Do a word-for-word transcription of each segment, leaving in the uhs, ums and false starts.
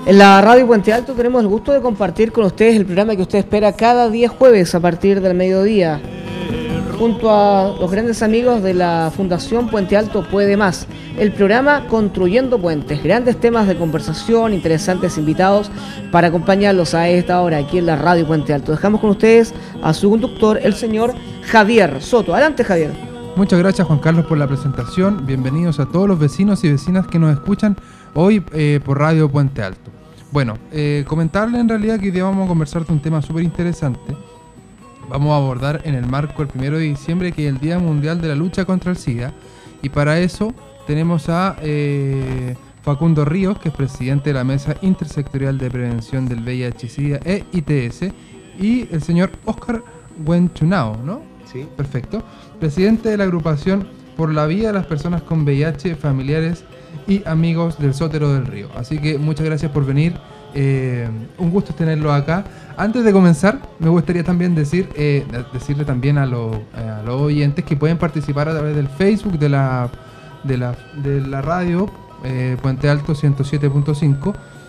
En la Radio Puente Alto tenemos el gusto de compartir con ustedes el programa que usted espera cada día jueves a partir del mediodía, junto a los grandes amigos de la Fundación Puente Alto Puede Más, el programa Construyendo Puentes, grandes temas de conversación, interesantes invitados para acompañarlos a esta hora aquí en la Radio Puente Alto. Dejamos con ustedes a su conductor, el señor Javier Soto. Adelante, Javier. Muchas gracias, Juan Carlos, por la presentación. Bienvenidos a todos los vecinos y vecinas que nos escuchan hoy eh, por Radio Puente Alto. Bueno, eh, comentarle en realidad que hoy día vamos a conversar de un tema súper interesante. Vamos a abordar en el marco el primero de diciembre, que es el Día Mundial de la Lucha contra el SIDA. Y para eso tenemos a eh, Facundo Ríos, que es presidente de la Mesa Intersectorial de Prevención del V I H SIDA e I T S, y el señor Oscar Huenchunao, ¿no? Sí. Perfecto. Presidente de la agrupación Por la Vida de las Personas con V I H, familiares y amigos del Sótero del Río. Así que muchas gracias por venir. Eh, un gusto tenerlo acá. Antes de comenzar, me gustaría también decir, eh, decirle también a, lo, a los oyentes que pueden participar a través del Facebook de la, de la, de la radio eh, Puente Alto ciento siete punto cinco,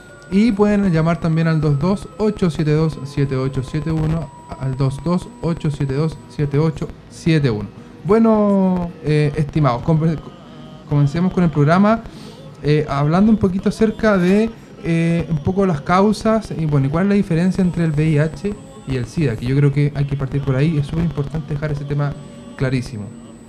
y pueden llamar también al dos dos ocho siete dos siete ocho siete uno, al dos dos ocho siete dos siete ocho siete uno. Bueno, eh, estimados, comencemos con el programa eh, hablando un poquito acerca de Eh, un poco las causas y bueno, y cuál es la diferencia entre el V I H y el SIDA, que yo creo que hay que partir por ahí. Es súper importante dejar ese tema clarísimo.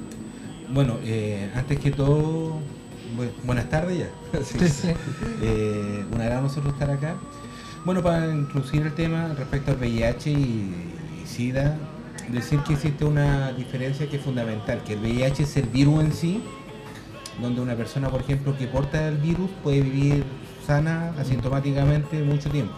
Bueno, eh, antes que todo, bu buenas tardes ya. Sí. Sí, sí. Eh, un agrado nosotros estar acá. Bueno, para introducir el tema respecto al V I H y, y SIDA, decir que existe una diferencia que es fundamental, que el V I H es el virus en sí, donde una persona, por ejemplo, que porta el virus puede vivir sana asintomáticamente mucho tiempo,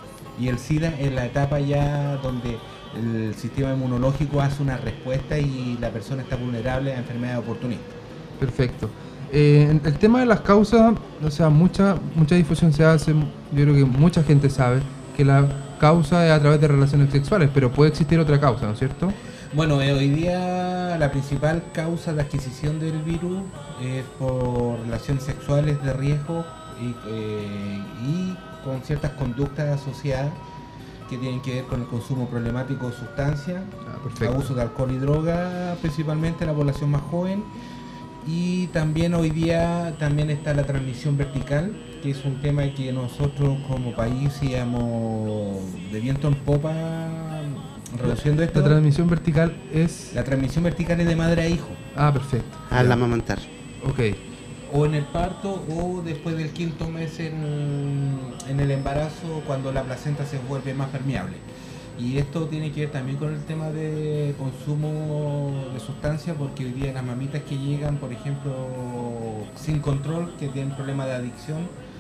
y el SIDA es la etapa ya donde el sistema inmunológico hace una respuesta y la persona está vulnerable a enfermedades oportunistas. Perfecto. Eh, el tema de las causas, o sea, mucha mucha difusión se hace. Yo creo que mucha gente sabe que la causa es a través de relaciones sexuales, pero puede existir otra causa, ¿no es cierto? Bueno, eh, hoy día la principal causa de adquisición del virus es por relaciones sexuales de riesgo y, eh, y con ciertas conductas asociadas que tienen que ver con el consumo problemático de sustancias, ah, abuso de alcohol y droga, principalmente en la población más joven. Y también hoy día también está la transmisión vertical, que es un tema que nosotros como país íbamos de viento en popa reduciendo esto. La transmisión vertical es... La transmisión vertical es de madre a hijo. Ah, perfecto. Al amamantar. Ok. O en el parto o después del quinto mes en, en el embarazo, cuando la placenta se vuelve más permeable. Y esto tiene que ver también con el tema de consumo de sustancias, porque hoy día las mamitas que llegan, por ejemplo, sin control, que tienen problemas de adicción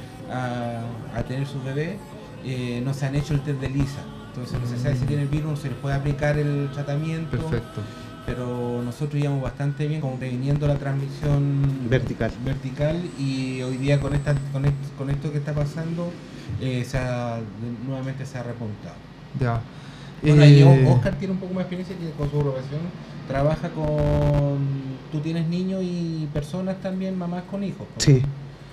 a, a tener sus bebés, eh, no se han hecho el test de ELISA. Entonces no se sabe si tiene el virus, se les puede aplicar el tratamiento. Perfecto. Pero nosotros íbamos bastante bien como previniendo la transmisión vertical, vertical y hoy día con esta con esto, con esto que está pasando eh, se ha, nuevamente se ha repuntado. Ya. Bueno, eh... ahí Oscar tiene un poco más de experiencia, que con su profesión trabaja con... Tú tienes niños y personas también, mamás con hijos, ¿no? Sí.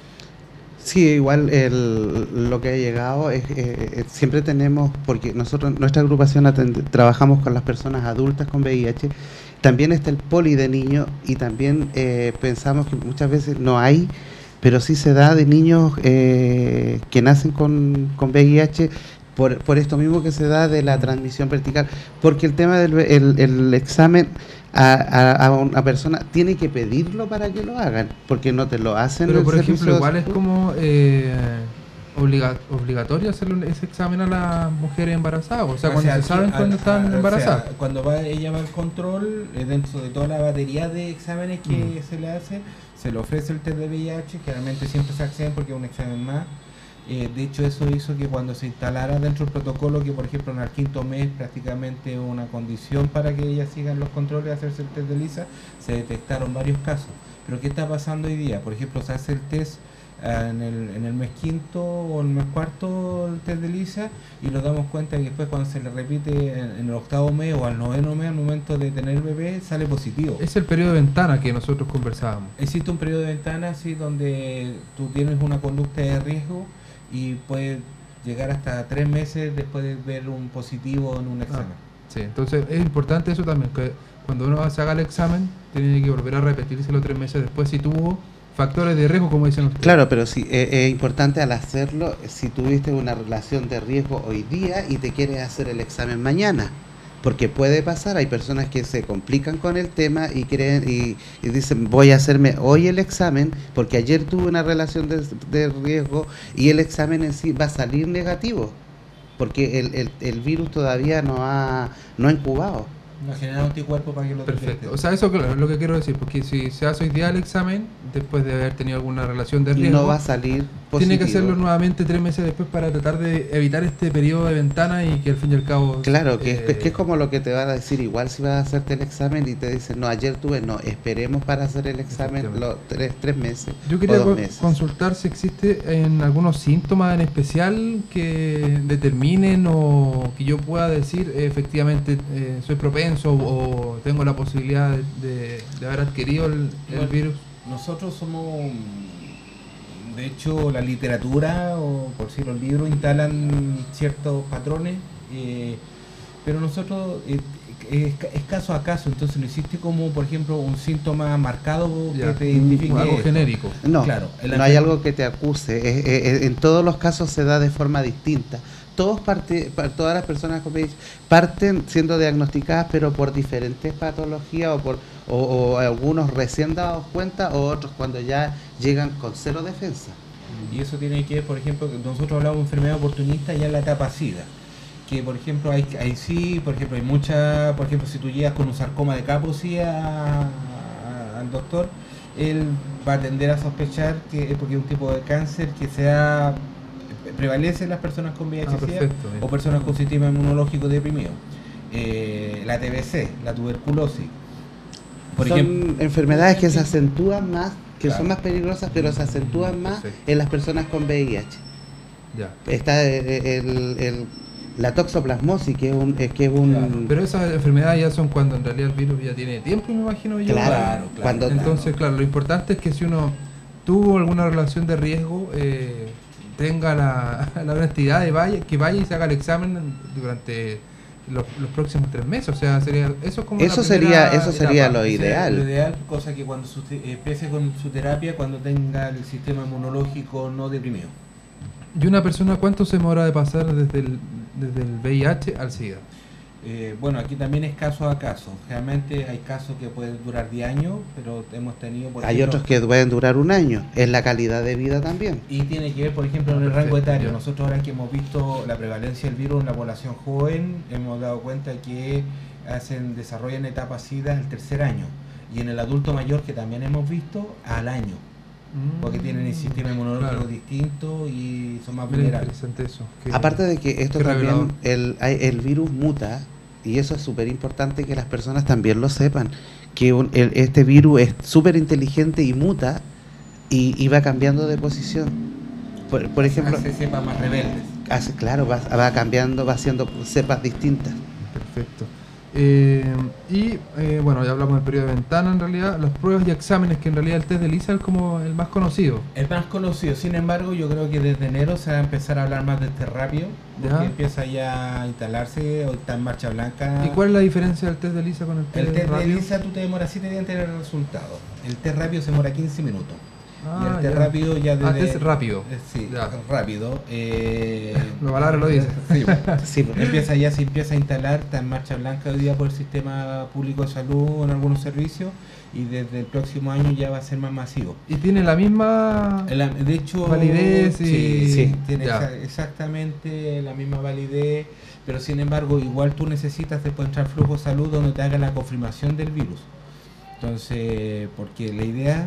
Sí, igual el, lo que ha llegado es eh, siempre tenemos, porque nosotros, nuestra agrupación atend, trabajamos con las personas adultas con V I H, también está el poli de niños y también eh, pensamos que muchas veces no hay, pero sí se da de niños eh, que nacen con, con V I H por, por esto mismo que se da de la transmisión vertical, porque el tema del el, el examen A, a, a una persona tiene que pedirlo para que lo hagan, porque no te lo hacen. Pero por ejemplo, igual es como eh, obliga, obligatorio hacerle ese examen a las mujeres embarazadas, o sea, o cuando sea, se saben cuando están embarazadas. O sea, cuando va, ella va al control, eh, dentro de toda la batería de exámenes que mm. se le hace, se le ofrece el test de V I H, generalmente siempre se acceden porque es un examen más. Eh, de hecho, eso hizo que cuando se instalara dentro del protocolo, que por ejemplo en el quinto mes prácticamente una condición para que ellas sigan los controles, hacerse el test de ELISA, se detectaron varios casos. Pero ¿qué está pasando hoy día? Por ejemplo, se hace el test uh, en, el, en el mes quinto o el mes cuarto, el test de ELISA, y nos damos cuenta que después cuando se le repite en, en el octavo mes o al noveno mes, al momento de tener el bebé, sale positivo. Es el periodo de ventana que nosotros conversábamos. Existe un periodo de ventana, sí, donde tú tienes una conducta de riesgo y puede llegar hasta tres meses después de ver un positivo en un examen. Ah, sí, entonces es importante eso también, que cuando uno se haga el examen, tiene que volver a repetírselo tres meses después si tuvo factores de riesgo, como dicen ustedes. Claro, pero sí, es, es importante al hacerlo, si tuviste una relación de riesgo hoy día y te quieres hacer el examen mañana. Porque puede pasar, hay personas que se complican con el tema y creen y, y dicen voy a hacerme hoy el examen porque ayer tuve una relación de, de riesgo y el examen en sí va a salir negativo porque el, el, el virus todavía no ha, no ha incubado. No genera anticuerpos para que lo Perfecto. detecte. O sea, eso es lo que quiero decir, porque si se hace hoy día el examen, después de haber tenido alguna relación de riesgo, no va a salir positivo. Tiene que hacerlo nuevamente tres meses después para tratar de evitar este periodo de ventana y que al fin y al cabo... Claro, que, eh, es, que es como lo que te va a decir, igual si vas a hacerte el examen y te dicen, no, ayer tuve, no, esperemos para hacer el examen los tres, tres meses Yo quería o dos co- meses. consultar si existe en algunos síntomas en especial que determinen o que yo pueda decir eh, efectivamente eh, soy propenso o tengo la posibilidad de, de- de haber adquirido el, el Bueno, virus. Nosotros somos, de hecho, la literatura, o por decirlo, el libro, instalan ciertos patrones, eh, pero nosotros eh, es, es caso a caso, entonces no existe como, por ejemplo, un síntoma marcado Ya, que te identifique algo esto. genérico. No, Claro, el no hay enfer- algo que te acuse. Es- es- es- en todos los casos se da de forma distinta. Todos parte, pa- todas las personas con V I H parten siendo diagnosticadas, pero por diferentes patologías o por o, o algunos recién dados cuenta o otros cuando ya llegan con cero defensa. Y eso tiene que ver, por ejemplo, que nosotros hablamos de enfermedad oportunista ya en la etapa SIDA. Que, por ejemplo, hay, hay sí, por ejemplo, hay mucha, por ejemplo, si tú llegas con un sarcoma de Kaposi a- a- al doctor, él va a tender a sospechar que es porque es un tipo de cáncer que sea prevalece en las personas con V I H Ah, SIDA perfecto, bien. o personas con sistema inmunológico deprimido. Eh, la T B C, la tuberculosis. Por Son ejemplo, enfermedades que se acentúan más, que Claro. son más peligrosas, pero se acentúan más Perfecto. en las personas con V I H. Ya. Está el, el- el- la toxoplasmosis, que es un... es que es un Claro, Pero esas enfermedades ya son cuando en realidad el virus ya tiene tiempo, me imagino yo. Claro, Claro, claro. cuando Entonces, claro, lo importante es que si uno tuvo alguna relación de riesgo, eh, tenga la, la honestidad de vaya, que vaya y se haga el examen durante los, los próximos tres meses. O sea, sería eso es como Eso la sería- primera eso sería etapa. lo Ese ideal. es Lo ideal, cosa que cuando su, eh, empiece con su terapia, cuando tenga el sistema inmunológico no deprimido. ¿Y una persona cuánto se demora de pasar desde el, desde el V I H al SIDA? Eh, bueno, aquí también es caso a caso. Realmente hay casos que pueden durar diez años, pero hemos tenido... Por hay ejemplo, otros que pueden durar un año. Es la calidad de vida también. Y tiene que ver, por ejemplo, Ah, en el rango perfecto, etario. ya. Nosotros ahora que hemos visto la prevalencia del virus en la población joven, hemos dado cuenta que hacen desarrollan etapa SIDA el tercer año. Y en el adulto mayor, que también hemos visto, al año. Porque tienen el sistema inmunológico Claro. distinto y son más Mira, vulnerables. interesante eso. que- Aparte de que esto qué también, revelador. el, hay- el virus muta, y eso es súper importante que las personas también lo sepan, que un- el- este virus es súper inteligente y muta y, y va cambiando de posición. Por, por ejemplo, Hace cepas más rebeldes. hace, claro, va, va cambiando, va haciendo cepas distintas. Perfecto. Eh, y eh, bueno, ya hablamos del periodo de ventana en realidad, las pruebas y exámenes, que en realidad el test de Lisa es como el más conocido. El más conocido, sin embargo, yo creo que desde enero se va a empezar a hablar más de este rápido, porque Ya. empieza ya a instalarse, o está en marcha blanca. ¿Y cuál es la diferencia del test de Lisa con el test, El test de rápido? ELISA tú te demoras siete días en tener el resultado. El test rápido se demora quince minutos. y Ah, el test ya. rápido ya Ah, desde... test rápido. Eh, sí, Ya. rápido. Eh, La palabra lo dice. Sí, Sí, pues. empieza ya, se empieza a instalar, está en marcha blanca hoy día por el sistema público de salud en algunos servicios, y desde el próximo año ya va a ser más masivo. Y tiene la misma... El- de hecho, Validez y- sí, Sí, tiene ya. exa- exactamente la misma validez, pero sin embargo igual tú necesitas después entrar al flujo de salud donde te haga la confirmación del virus. Entonces, porque la idea,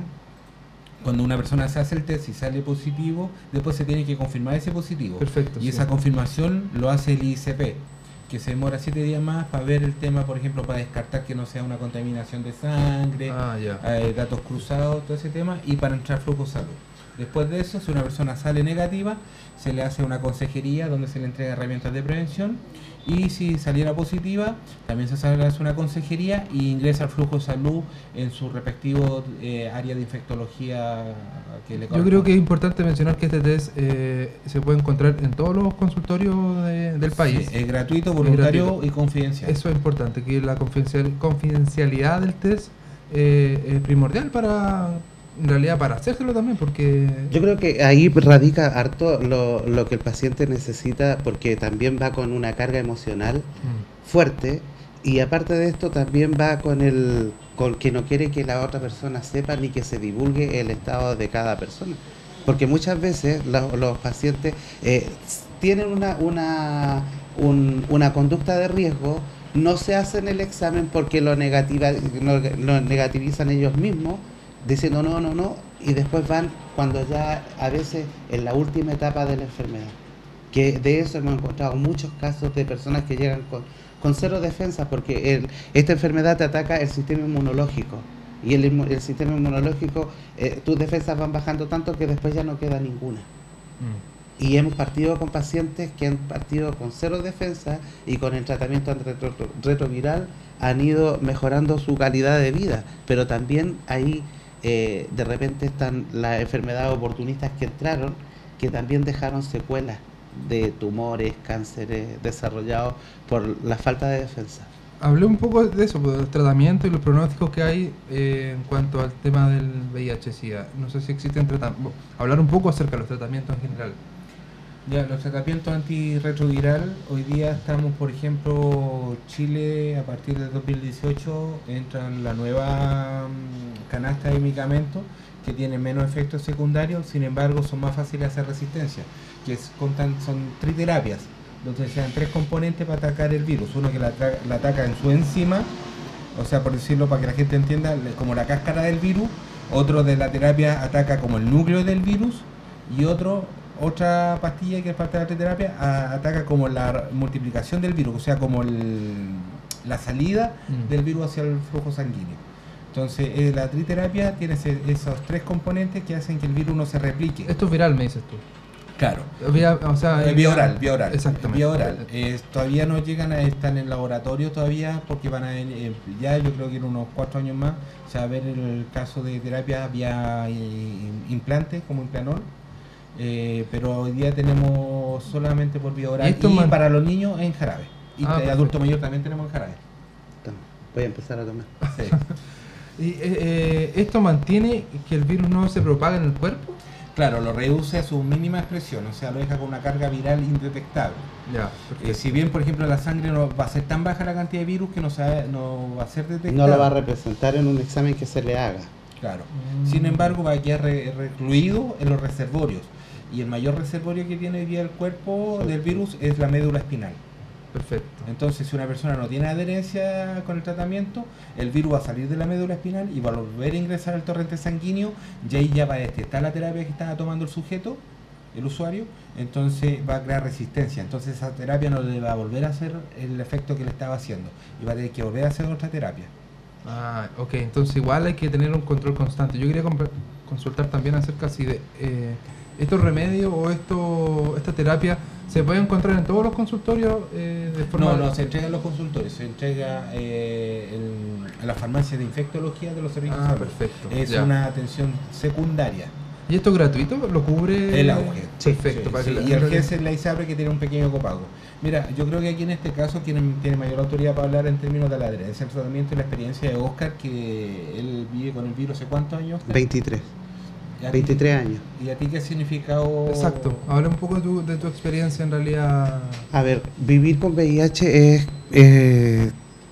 cuando una persona se hace el test y sale positivo, después se tiene que confirmar ese positivo. Perfecto, Y sí. esa confirmación lo hace el I C P, que se demora siete días más para ver el tema, por ejemplo, para descartar que no sea una contaminación de sangre, Ah, ya. eh, datos cruzados, todo ese tema, y para entrar al flujo de salud. Después de eso, si una persona sale negativa, se le hace una consejería donde se le entrega herramientas de prevención, y si saliera positiva, también se hace una consejería y ingresa al flujo de salud en su respectivo eh, área de infectología que le corresponde. Yo creo que es importante mencionar que este test eh, se puede encontrar en todos los consultorios de, del país. Sí, es gratuito, voluntario es gratuito. y confidencial. Eso es importante, que la confidencial, confidencialidad del test eh, es primordial para, en realidad, para hacérselo también, porque... Yo creo que ahí radica harto lo, lo que el paciente necesita, porque también va con una carga emocional mm. fuerte, y aparte de esto también va con el con que no quiere que la otra persona sepa ni que se divulgue el estado de cada persona, porque muchas veces lo, los pacientes eh, tienen una una un, una conducta de riesgo, no se hacen el examen porque lo negativa lo, lo negativizan ellos mismos, diciendo no, no, no, y después van cuando ya a veces en la última etapa de la enfermedad, que de eso hemos encontrado muchos casos de personas que llegan con, con cero defensa, porque el, esta enfermedad te ataca el sistema inmunológico, y el, el sistema inmunológico, eh, tus defensas van bajando tanto que después ya no queda ninguna. Mm. Y hemos partido con pacientes que han partido con cero defensa y con el tratamiento antirretroviral han ido mejorando su calidad de vida, pero también ahí eh, de repente están las enfermedades oportunistas que entraron, que también dejaron secuelas de tumores, cánceres desarrollados por la falta de defensa. Hablé un poco de eso, del tratamiento y los pronósticos que hay eh, en cuanto al tema del V I H-Sida. No sé si existen tratamientos. Hablar un poco acerca de los tratamientos en general. Ya, los tratamientos antirretroviral, hoy día estamos, por ejemplo, Chile a partir del dos mil dieciocho entra en la nueva um, canasta de medicamentos que tienen menos efectos secundarios, sin embargo son más fáciles de hacer resistencia, que es, contan, son triterapias, donde se dan tres componentes para atacar el virus, uno que la, la ataca en su enzima, o sea, por decirlo para que la gente entienda, como la cáscara del virus, otro de la terapia ataca como el núcleo del virus, y otro otra pastilla que es parte de la terapia a, ataca como la multiplicación del virus, o sea, como el, la salida mm. del virus hacia el flujo sanguíneo. Entonces, eh, la triterapia tiene ese, esos tres componentes que hacen que el virus no se replique. Esto es viral, me dices tú. Claro. Vía, o sea, eh, vía oral, vía oral. Exactamente. Vía oral. Eh, todavía no llegan a estar en el laboratorio todavía, porque van a eh, ya yo creo que en unos cuatro años más se va a ver el caso de terapia vía eh, implante, como Implanol. Eh, pero hoy día tenemos solamente por vía oral, y, y para los niños en jarabe, y ah, de adulto mayor también tenemos en jarabe. Voy a empezar a tomar. Sí. ¿Y eh, eh, esto mantiene que el virus no se propague en el cuerpo? Claro, lo reduce a su mínima expresión, o sea, lo deja con una carga viral indetectable. Ya, eh, si bien, por ejemplo, en la sangre no va a ser tan baja la cantidad de virus que no, sabe, no va a ser detectado. No lo va a representar en un examen que se le haga. Claro. Mm. Sin embargo, va a quedar re recluido en los reservorios. Y el mayor reservorio que tiene hoy día el cuerpo del virus es la médula espinal. Perfecto. Entonces, si una persona no tiene adherencia con el tratamiento, el virus va a salir de la médula espinal y va a volver a ingresar al torrente sanguíneo, y ahí ya va a detectar la terapia que estaba tomando el sujeto, el usuario, entonces va a crear resistencia. Entonces esa terapia no le va a volver a hacer el efecto que le estaba haciendo y va a tener que volver a hacer otra terapia. Ah, ok, entonces igual hay que tener un control constante. Yo quería consultar también acerca si de... Eh, ¿estos remedios o esto, esta terapia se puede encontrar en todos los consultorios eh, de forma...? No, no, se entrega en los consultorios, se entrega eh, en, en la farmacia de infectología de los servicios ah, de salud. Perfecto. Es ya. Una atención secundaria. ¿Y esto es gratuito? ¿Lo cubre...? El auge. Perfecto. Sí, para sí, que y el G E S es la ISAPRE, que tiene un pequeño copago. Mira, yo creo que aquí en este caso quien tiene mayor autoridad para hablar en términos de la adherencia al tratamiento y la experiencia de Oscar, que él vive con el virus hace ¿cuántos años? veintitrés. veintitrés años. ¿Y a ti qué ha significado? Exacto. Habla un poco de tu, de tu experiencia en realidad. A ver, vivir con V I H es... Eh,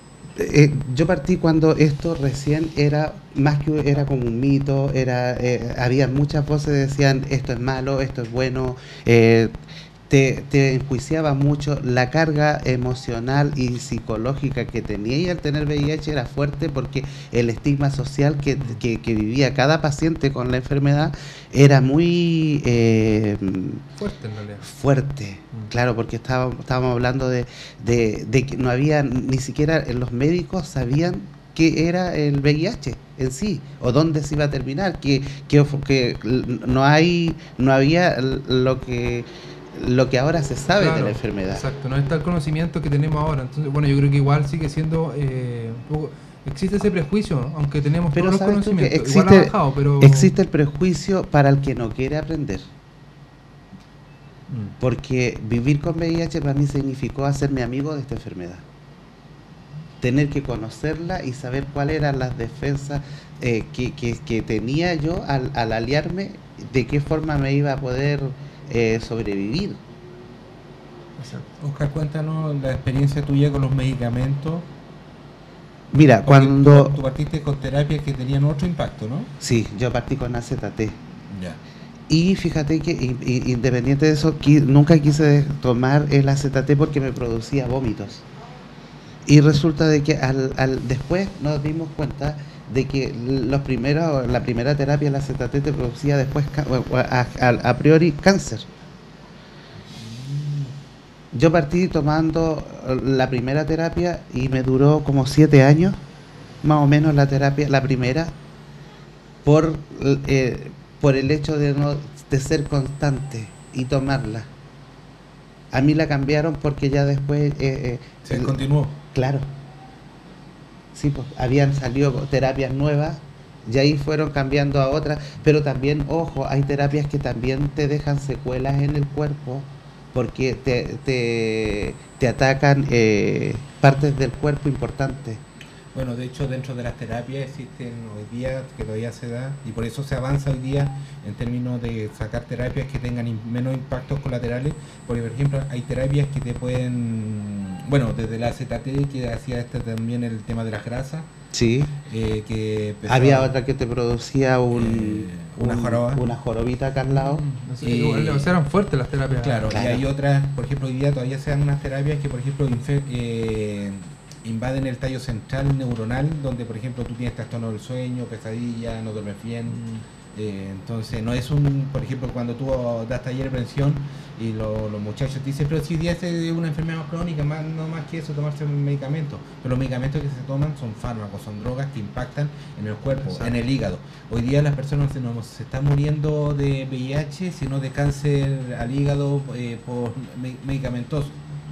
eh, yo partí cuando esto recién era más que era como un mito, era eh, había muchas voces que decían esto es malo, esto es bueno, eh, te, te enjuiciaba mucho. La carga emocional y psicológica que tenía y al tener V I H era fuerte, porque el estigma social que, que, que vivía cada paciente con la enfermedad era muy eh, fuerte en realidad. Fuerte, mm. Claro, porque estábamos, estábamos hablando de, de, de que no había, ni siquiera los médicos sabían qué era el V I H en sí, o dónde se iba a terminar, que, que, que no hay, no había lo que lo que ahora se sabe claro, de la enfermedad. Exacto, no está el conocimiento que tenemos ahora. Entonces, bueno, yo creo que igual sigue siendo eh, un poco, existe ese prejuicio, aunque tenemos pero todos los conocimientos. Existe, igual ha bajado, pero existe el prejuicio para el que no quiere aprender. Mm. Porque vivir con V I H para mí significó hacerme amigo de esta enfermedad. Tener que conocerla y saber cuáles eran las defensas eh, que, que, que tenía yo al, al aliarme, de qué forma me iba a poder eh, sobrevivir. Exacto. Oscar, cuéntanos la experiencia tuya con los medicamentos. Mira, porque cuando... Tú, tú partiste con terapias que tenían otro impacto, ¿no? Sí, yo partí con A Z T. Ya. Y fíjate que independiente de eso, nunca quise tomar el A Z T porque me producía vómitos. Y resulta de que al, al después nos dimos cuenta de que los primeros, la primera terapia, la A Z T, te producía después a, a, a priori cáncer. Yo partí tomando la primera terapia y me duró como siete años, más o menos la terapia, la primera, por, eh, por el hecho de, no, de ser constante y tomarla. A mí la cambiaron porque ya después... Eh, eh, ¿Se el, continuó? Claro. Sí, pues habían salido terapias nuevas y ahí fueron cambiando a otras, pero también, ojo, hay terapias que también te dejan secuelas en el cuerpo porque te, te, te atacan eh, partes del cuerpo importantes. Bueno, de hecho, dentro de las terapias existen hoy día, que todavía se da, y por eso se avanza hoy día en términos de sacar terapias que tengan in, menos impactos colaterales, porque, por ejemplo, hay terapias que te pueden, bueno, desde la A Z T, que hacía este también el tema de las grasas. Sí. Eh, que había otra que te producía un, eh, una, un, joroba. una jorobita acá al lado. No sé, y, igual, o sea, eran fuertes las terapias. Claro, claro, y hay otras, por ejemplo, hoy día todavía se dan unas terapias que, por ejemplo, infer, eh, invaden el tallo central neuronal, donde por ejemplo tú tienes trastorno del sueño, pesadilla, no duermes bien. Mm. Eh, entonces no es un, por ejemplo, cuando tú das taller de prevención y lo, los muchachos te dicen, pero si ya es una enfermedad crónica, más, no más que eso, tomarse un medicamento. Pero los medicamentos que se toman son fármacos, son drogas que impactan en el cuerpo, exacto, en el hígado. Hoy día las personas no se están muriendo de V I H, sino de cáncer al hígado eh, por me medicamentoso.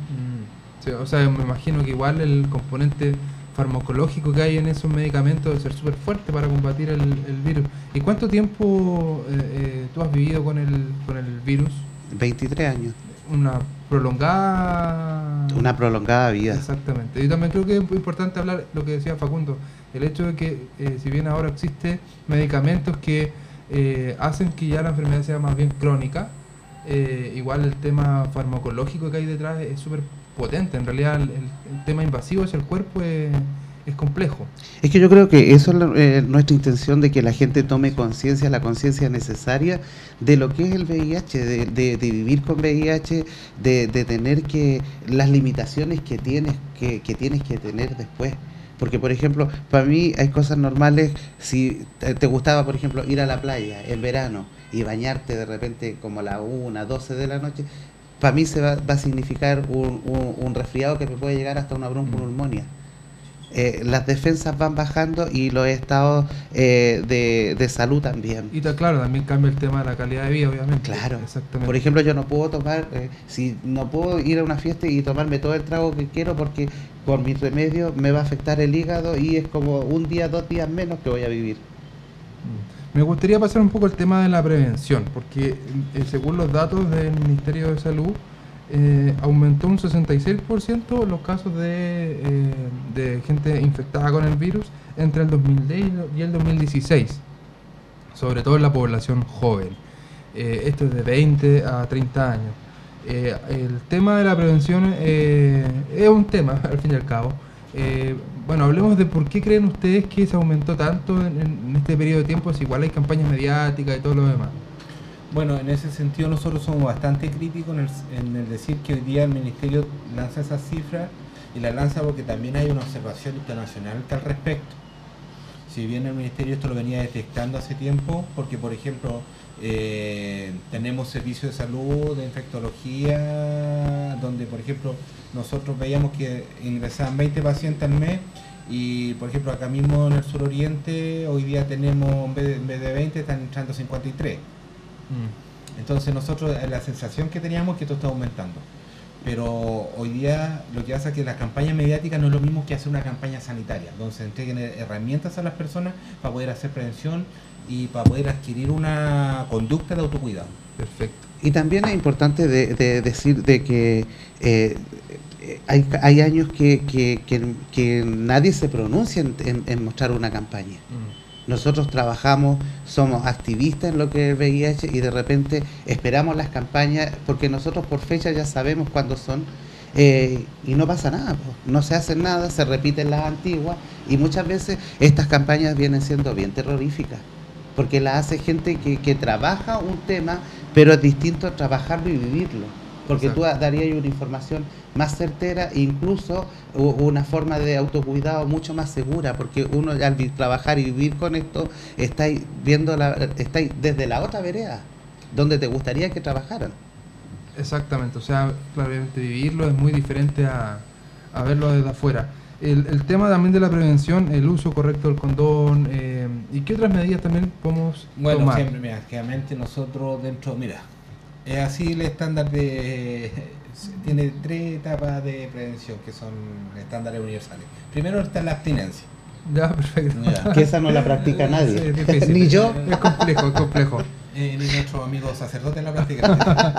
Mm. Sí, o sea, me imagino que igual el componente farmacológico que hay en esos medicamentos debe ser súper fuerte para combatir el, el virus. ¿Y cuánto tiempo eh, eh, tú has vivido con el, con el virus? veintitrés años. Una prolongada... Una prolongada vida. Exactamente. Y también creo que es importante hablar lo que decía Facundo, el hecho de que eh, si bien ahora existen medicamentos que eh, hacen que ya la enfermedad sea más bien crónica, eh, igual el tema farmacológico que hay detrás es súper potente. En realidad el, el tema invasivo hacia el cuerpo es, es complejo. Es que yo creo que eso es eh, nuestra intención, de que la gente tome conciencia, la conciencia necesaria de lo que es el V I H, de, de, de vivir con V I H, de, de tener que las limitaciones que tienes que, que tienes que tener después. Porque, por ejemplo, para mí hay cosas normales. Si te gustaba, por ejemplo, ir a la playa en verano y bañarte de repente como a las una, doce de la noche, para mí se va, va a significar un, un, un resfriado que me puede llegar hasta una bronconeumonía. Eh, las defensas van bajando y los estados eh, de, de salud también. Y está claro, también cambia el tema de la calidad de vida, obviamente. Claro, exactamente. Por ejemplo, yo no puedo tomar, eh, si no puedo ir a una fiesta y tomarme todo el trago que quiero, porque por mi remedio me va a afectar el hígado y es como un día, dos días menos que voy a vivir. Me gustaría pasar un poco el tema de la prevención, porque eh, según los datos del Ministerio de Salud, eh, aumentó un sesenta y seis por ciento los casos de, eh, de gente infectada con el virus entre el dos mil diez y el dos mil dieciséis, sobre todo en la población joven. Eh, esto es de veinte a treinta años. Eh, el tema de la prevención eh, es un tema, al fin y al cabo. Eh, bueno, hablemos de por qué creen ustedes que se aumentó tanto en, en este periodo de tiempo, si igual hay campañas mediáticas y todo lo demás. Bueno, en ese sentido nosotros somos bastante críticos en el, en el decir que hoy día el Ministerio lanza esas cifras, y las lanza porque también hay una observación internacional que al respecto. Si bien el Ministerio esto lo venía detectando hace tiempo, porque por ejemplo Eh, tenemos servicios de salud, de infectología, donde por ejemplo nosotros veíamos que ingresaban veinte pacientes al mes y por ejemplo acá mismo en el suroriente hoy día tenemos, en vez de, en vez de veinte están entrando cincuenta y tres. Mm. Entonces nosotros la sensación que teníamos es que esto está aumentando. Pero hoy día lo que pasa es que la campaña mediática no es lo mismo que hacer una campaña sanitaria, donde se entreguen herramientas a las personas para poder hacer prevención y para poder adquirir una conducta de autocuidado. Perfecto. Y también es importante de, de decir de que eh, hay, hay años que, que, que, que nadie se pronuncia en, en, en mostrar una campaña. Mm. Nosotros trabajamos, somos activistas en lo que es el V I H y de repente esperamos las campañas porque nosotros por fecha ya sabemos cuándo son eh, y no pasa nada, pues. No se hace nada, se repiten las antiguas y muchas veces estas campañas vienen siendo bien terroríficas porque las hace gente que, que trabaja un tema, pero es distinto trabajarlo y vivirlo. Porque Exacto. tú darías una información más certera e incluso una forma de autocuidado mucho más segura, porque uno al trabajar y vivir con esto, estáis viendo la, estáis desde la otra vereda, donde te gustaría que trabajaran. Exactamente, o sea, claramente vivirlo es muy diferente a, a verlo desde afuera. El, el tema también de la prevención, el uso correcto del condón, eh, ¿y qué otras medidas también podemos bueno, tomar? Bueno, siempre, mira, realmente nosotros dentro, mira, es así el estándar de... tiene tres etapas de prevención que son estándares universales. Primero está la abstinencia. Ya, perfecto. Ya. Que esa no la practica nadie. Sí, ni yo. Es complejo, es complejo. Eh, ni nuestros amigos sacerdotes la practican.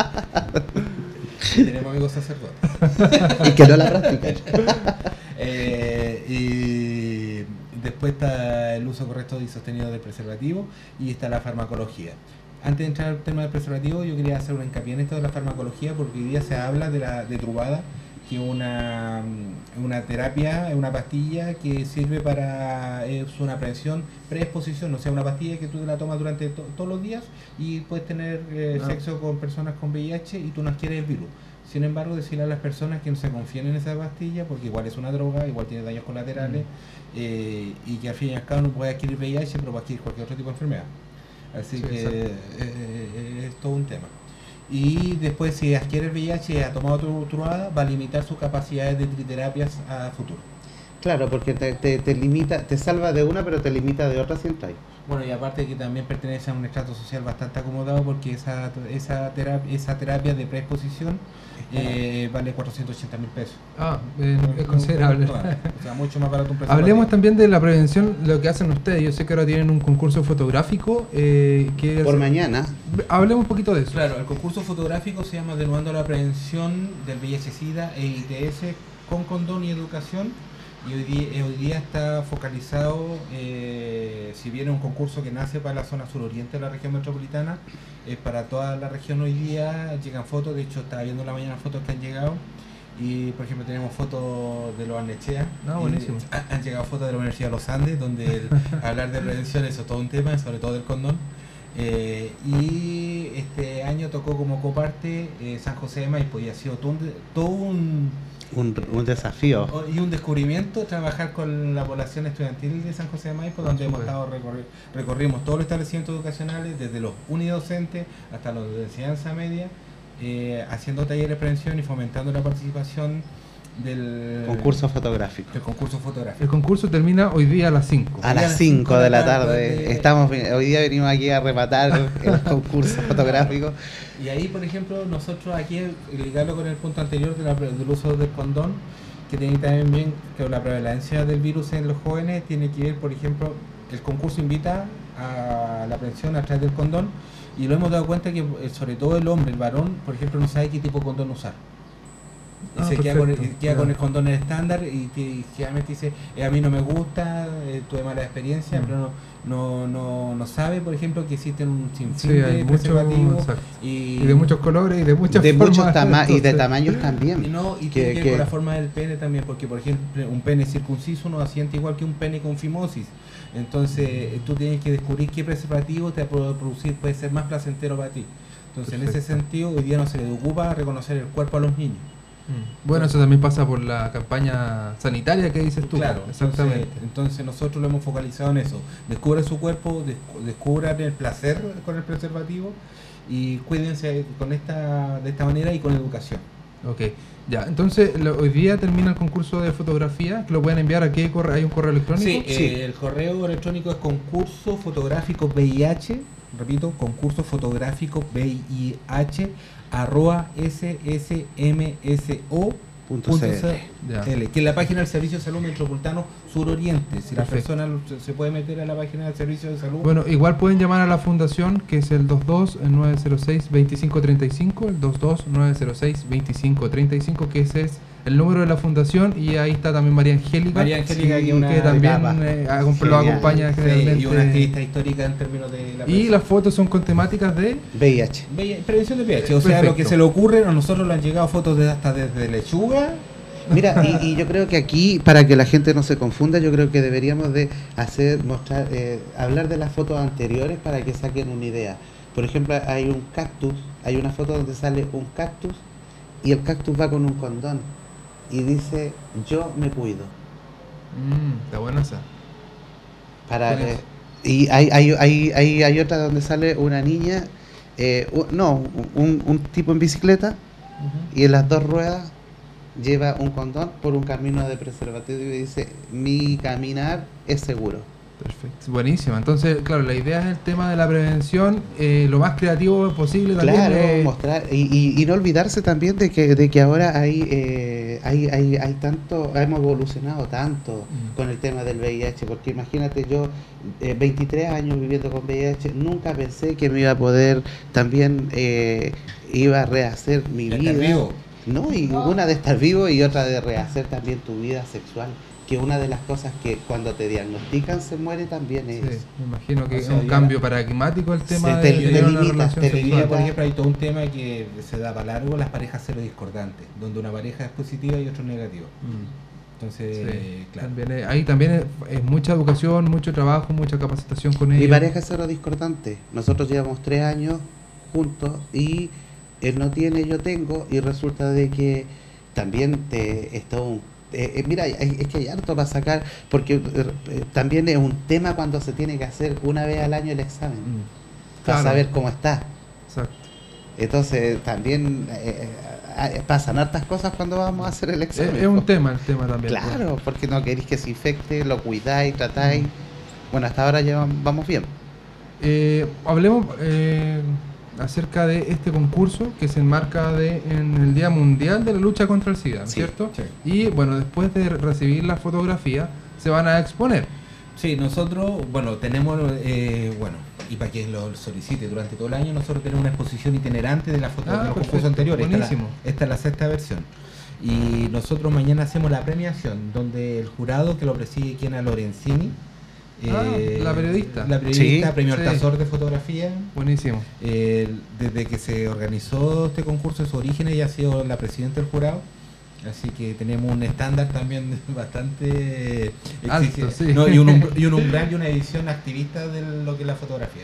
Tenemos amigos sacerdotes. Y que no la practican. eh, y después está el uso correcto y sostenido del preservativo y está la farmacología. Antes de entrar al tema del preservativo, yo quería hacer un hincapié en esto de la farmacología, porque hoy día se habla de la de Truvada, que es una, una terapia, una pastilla que sirve para, es una prevención preexposición, o sea, una pastilla que tú la tomas durante to, todos los días y puedes tener eh, no. sexo con personas con V I H y tú no adquieres el virus. Sin embargo, decirle a las personas que no se confíen en esa pastilla, porque igual es una droga, igual tiene daños colaterales, mm. eh, y que al fin y al cabo no puede adquirir V I H, pero puede adquirir cualquier otro tipo de enfermedad. Así sí, que eh, eh, es todo un tema. Y después, si adquiere el V I H y ha tomado Truvada, va a limitar sus capacidades de triterapias a futuro. Claro, porque te, te, te limita, te salva de una, pero te limita de otra si entras. Bueno, y aparte que también pertenece a un estrato social bastante acomodado, porque esa esa terapia, esa terapia de preexposición eh, vale cuatrocientos ochenta mil pesos. Ah, eh, es considerable. O sea, mucho más barato un precio. Hablemos también de la prevención, lo que hacen ustedes. Yo sé que ahora tienen un concurso fotográfico. Eh, que Por es, mañana. Hablemos un poquito de eso. Claro, el concurso fotográfico se llama Denuando la Prevención del V I H SIDA e I T S con condón y educación. Y hoy día, hoy día está focalizado, eh, si bien es un concurso que nace para la zona suroriente de la región metropolitana, es eh, para toda la región. Hoy día llegan fotos, de hecho estaba viendo en la mañana fotos que han llegado, y por ejemplo tenemos fotos de los Arnechea. No, buenísimo. Y, han llegado fotos de la Universidad de los Andes, donde el, hablar de prevención es todo un tema, sobre todo del condón. Eh, y este año tocó como coparte eh, San José de Maipo, y ha sido todo un... Todo un Un, un desafío y un descubrimiento trabajar con la población estudiantil de San José de Maipo, donde ah, hemos estado recorri recorrimos todos los establecimientos educacionales, desde los unidocentes hasta los de enseñanza media, eh, haciendo talleres de prevención y fomentando la participación del concurso fotográfico. El concurso fotográfico. El concurso termina hoy día a las cinco. A las cinco de la tarde. tarde. Estamos hoy día venimos aquí a rematar el concurso fotográfico. Y ahí, por ejemplo, nosotros aquí, ligarlo con el punto anterior de la, del uso del condón, que tiene también bien que la prevalencia del virus en los jóvenes tiene que ver, por ejemplo, el concurso invita a la prevención a través del condón, y lo hemos dado cuenta que sobre todo el hombre, el varón, por ejemplo, no sabe qué tipo de condón usar. Y ah, se queda, con el, queda claro. con el condón estándar y, que, y generalmente dice, eh, a mí no me gusta, eh, tuve mala experiencia, mm. pero no, no, no, no sabe, por ejemplo, que existen un sinfín sí, de preservativos y, y de muchos colores y de muchas de formas. Muchos tama y de tamaños también. Y, no, y que, tiene que ver que... con la forma del pene también, porque por ejemplo un pene circunciso no asiente igual que un pene con fimosis. Entonces tú tienes que descubrir qué preservativo te puede producir, puede ser más placentero para ti. Entonces Perfecto. En ese sentido hoy día no se le ocupa reconocer el cuerpo a los niños. Mm. Bueno, eso también pasa por la campaña sanitaria que dices tú. Claro, exactamente. Entonces, entonces nosotros lo hemos focalizado en eso. Descubran su cuerpo, descu- descubran el placer con el preservativo y cuídense con esta, de esta manera y con educación. Ok, ya. Entonces, lo- hoy día termina el concurso de fotografía, que lo pueden enviar a qué correo, ¿hay un correo electrónico? Sí, eh, el correo electrónico es concurso fotográfico V I H, repito, concurso fotográfico V I H arroba ssmso Punto C L. Ya. que es la página del Servicio de Salud Metropolitano Suroriente. Si la Perfecto. persona se- se puede meter a la página del Servicio de Salud. Bueno, igual pueden llamar a la fundación, que es el dos dos nueve cero seis dos cinco tres cinco, el dos dos nueve cero seis dos cinco tres cinco, que ese es el número de la fundación, y ahí está también María Angélica, María Angélica, sí, que es una que también capa. eh, acom- lo Genial. acompaña Sí, generalmente. y una activista histórica en términos de la Y prevención. las fotos son con temáticas de... V I H. Ve- prevención de P H, o sea, Perfecto. lo que se le ocurre, a nosotros le han llegado fotos de hasta desde lechuga. Mira, y, y yo creo que aquí, para que la gente no se confunda, yo creo que deberíamos de hacer, mostrar, eh, hablar de las fotos anteriores para que saquen una idea. Por ejemplo, hay un cactus, hay una foto donde sale un cactus y el cactus va con un condón y dice, yo me cuido. Mm, está buena esa. Para, Con eh, eso. y hay, hay, hay, hay, hay otra donde sale una niña, eh, u- no, un, un tipo en bicicleta y en las dos ruedas lleva un condón por un camino de preservativo y dice, mi caminar es seguro. Perfecto, buenísima. Entonces, claro, la idea es el tema de la prevención, eh, lo más creativo posible también. Claro, eh, mostrar y, y, y no olvidarse también de que de que ahora hay eh, hay, hay hay tanto, hemos evolucionado tanto Mm. con el tema del V I H, porque imagínate yo eh, veintitrés años viviendo con V I H, nunca pensé que me iba a poder también eh, iba a rehacer mi Ya vida. estar vivo. No, y una de estar vivo y otra de rehacer también tu vida sexual, que una de las cosas que cuando te diagnostican se muere también es sí, me imagino que O es sea, un ya cambio la- paradigmático el tema Se de te- tener te una limita, relación te Hoy sexual. día, por ejemplo, hay todo un tema que se da para largo, las parejas cero discordantes, donde una pareja es positiva y otra es negativa. Mm, Entonces, sí. claro. También es- ahí también es, es mucha educación, mucho trabajo, mucha capacitación con ellos. Mi pareja es cero discordante. Nosotros llevamos tres años juntos y él no tiene, yo tengo, y resulta de que también te es todo un- eh, eh, mira, hay- es que hay harto para sacar, porque eh, eh, también es un tema cuando se tiene que hacer una vez al año el examen, Mm, para claro. saber cómo está. Exacto. Entonces también eh, eh, pasan hartas cosas cuando vamos a hacer el Es, examen. es un po. tema el tema también. pues. Claro, porque no queréis que se infecte, lo cuidáis, tratáis. Bueno, hasta ahora ya vamos bien. Eh, hablemos eh, acerca de este concurso que se enmarca de, en el Día Mundial de la Lucha contra el SIDA, ¿no es Sí, cierto? sí. Y bueno, después de recibir la fotografía, se van a exponer. Sí, nosotros, bueno, tenemos, eh, bueno, y para quien lo solicite durante todo el año, nosotros tenemos una exposición itinerante de las fotos Ah, de los perfecto, concursos anteriores. Esta es, la, buenísimo. esta es la sexta versión. Y nosotros mañana hacemos la premiación, donde el jurado que lo preside Kiana Lorenzini, Ah, la periodista. La periodista, Sí, premio sí. Altazor de fotografía. Buenísimo. Eh, desde que se organizó este concurso, en su origen, ella ha sido la presidenta del jurado. Así que tenemos un estándar también bastante Alto, exigente. sí. No, y, un, umbr- y un umbral y una edición activista de lo que es la fotografía.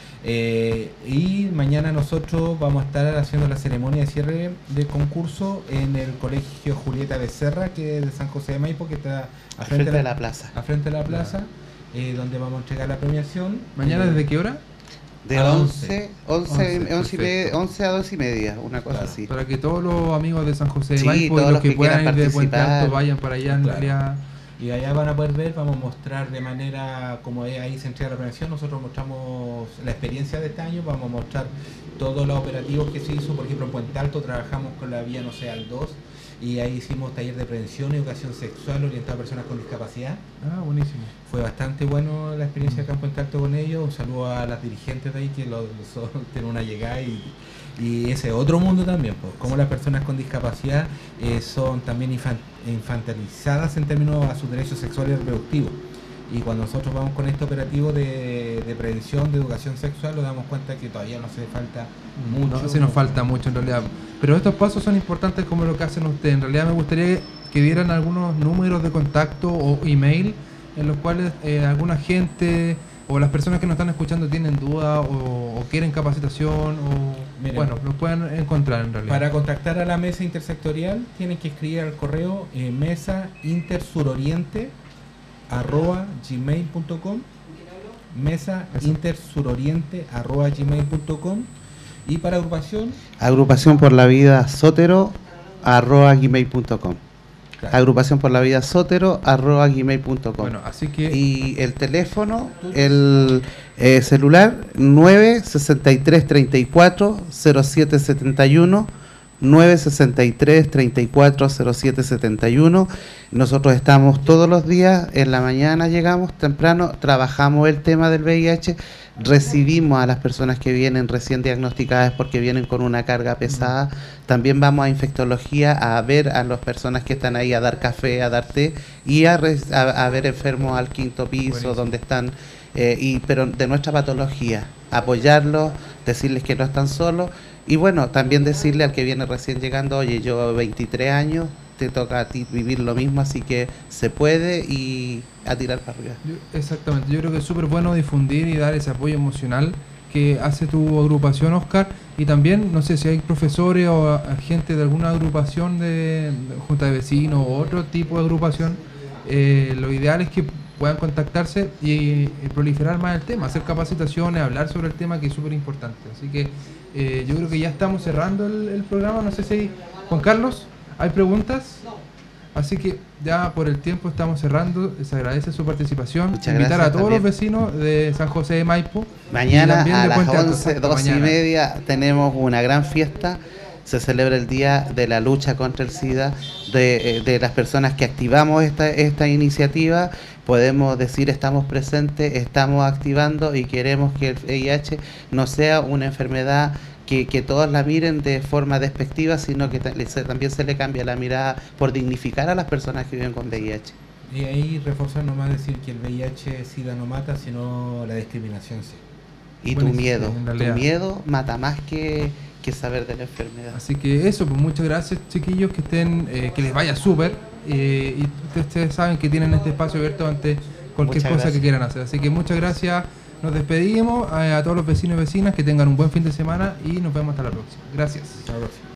Eh, y mañana nosotros vamos a estar haciendo la ceremonia de cierre del concurso en el colegio Julieta Becerra, que es de San José de Maipo, que está Al frente de la plaza. a frente de la plaza, eh, donde vamos a entregar la premiación. ¿Mañana Eh, desde qué hora? De A once, once, once, once, y media- perfecto. once a dos y media, una cosa Claro, así. Para que todos los amigos de San José de Sí, Maipo y todos los los que, que puedan ir quieran de Puente participar. Alto vayan para allá en Claro. realidad. Y allá van a poder ver, vamos a mostrar de manera, como es, ahí se entrega la premiación, nosotros mostramos la experiencia de este año, vamos a mostrar todos los operativos que se hizo, por ejemplo en Puente Alto trabajamos con la vía, no sé, al dos, y ahí hicimos taller de prevención y educación sexual orientado a personas con discapacidad. Ah, buenísimo. Fue bastante bueno la experiencia acá en Puente Alto con ellos, un saludo a las dirigentes de ahí que lo, lo son- tienen una llegada y, y ese otro mundo también, pues, como las personas con discapacidad eh, son también infan- infantilizadas en términos a sus derechos sexuales y reproductivos. Y cuando nosotros vamos con este operativo de, de prevención, de educación sexual, nos damos cuenta que todavía nos hace falta mucho. No, sí nos falta mucho en realidad. Pero estos pasos son importantes como lo que hacen ustedes. En realidad me gustaría que dieran algunos números de contacto o email en los cuales eh, alguna gente o las personas que nos están escuchando tienen dudas o, o quieren capacitación, o Mira, bueno, los pueden encontrar en realidad. Para contactar a la mesa intersectorial tienen que escribir al correo eh, mesa intersuroriente arroba gmail punto com, mesa intersuroriente arroba gmail punto com, y para agrupación Agrupación por la vida sótero arroba gmail punto com. claro. Agrupación por la vida sótero arroba gmail punto com. Bueno, así que Y el teléfono, el eh, celular nueve sesenta y tres treinta y cuatro cero siete setenta y uno, nueve sesenta y tres treinta y cuatro cero siete setenta y uno. Nosotros estamos todos los días, en la mañana llegamos temprano, trabajamos el tema del V I H, recibimos a las personas que vienen recién diagnosticadas porque vienen con una carga pesada. También vamos a infectología a ver a las personas que están ahí, a dar café, a dar té, y a, res- a, a ver enfermos al quinto piso, Buenísimo. donde están, eh, y pero de nuestra patología, apoyarlos, decirles que no están solos, y bueno, también decirle al que viene recién llegando, oye, yo veintitrés años, te toca a ti vivir lo mismo, así que se puede, y a tirar para arriba. yo- exactamente, yo creo que es súper bueno difundir y dar ese apoyo emocional que hace tu agrupación, Oscar, y también, no sé si hay profesores o a- gente de alguna agrupación de, de junta de vecinos o otro tipo de agrupación, eh, lo ideal es que puedan contactarse y, y proliferar más el tema, hacer capacitaciones, hablar sobre el tema, que es súper importante. Así que eh, yo creo que ya estamos cerrando el, el programa, no sé si hay, Juan Carlos, ¿hay preguntas? Así que ya por el tiempo estamos cerrando. Les agradece su participación. Muchas Invitar gracias a todos también. los vecinos de San José de Maipo. y Mañana también a de las Puente Alto. once, Exacto, doce y mañana. media tenemos una gran fiesta. Se celebra el Día de la Lucha contra el SIDA. De, eh, de las personas que activamos esta, esta iniciativa, podemos decir estamos presentes, estamos activando y queremos que el V I H no sea una enfermedad que, que todos la miren de forma despectiva, sino que ta- se- también se le cambia la mirada por dignificar a las personas que viven con V I H. Y ahí reforzar nomás decir que el V I H SIDA no mata, sino la discriminación sí. Y tu Buenísimo, miedo, en tu realidad. miedo mata más que, que saber de la enfermedad. Así que eso, pues muchas gracias, chiquillos, que estén, eh, que les vaya súper. eh, y ustedes, ustedes saben que tienen este espacio abierto ante cualquier Muchas cosa gracias. que quieran hacer. Así que muchas gracias. Nos despedimos eh, a todos los vecinos y vecinas, que tengan un buen fin de semana y nos vemos hasta la próxima. Gracias. Hasta la próxima.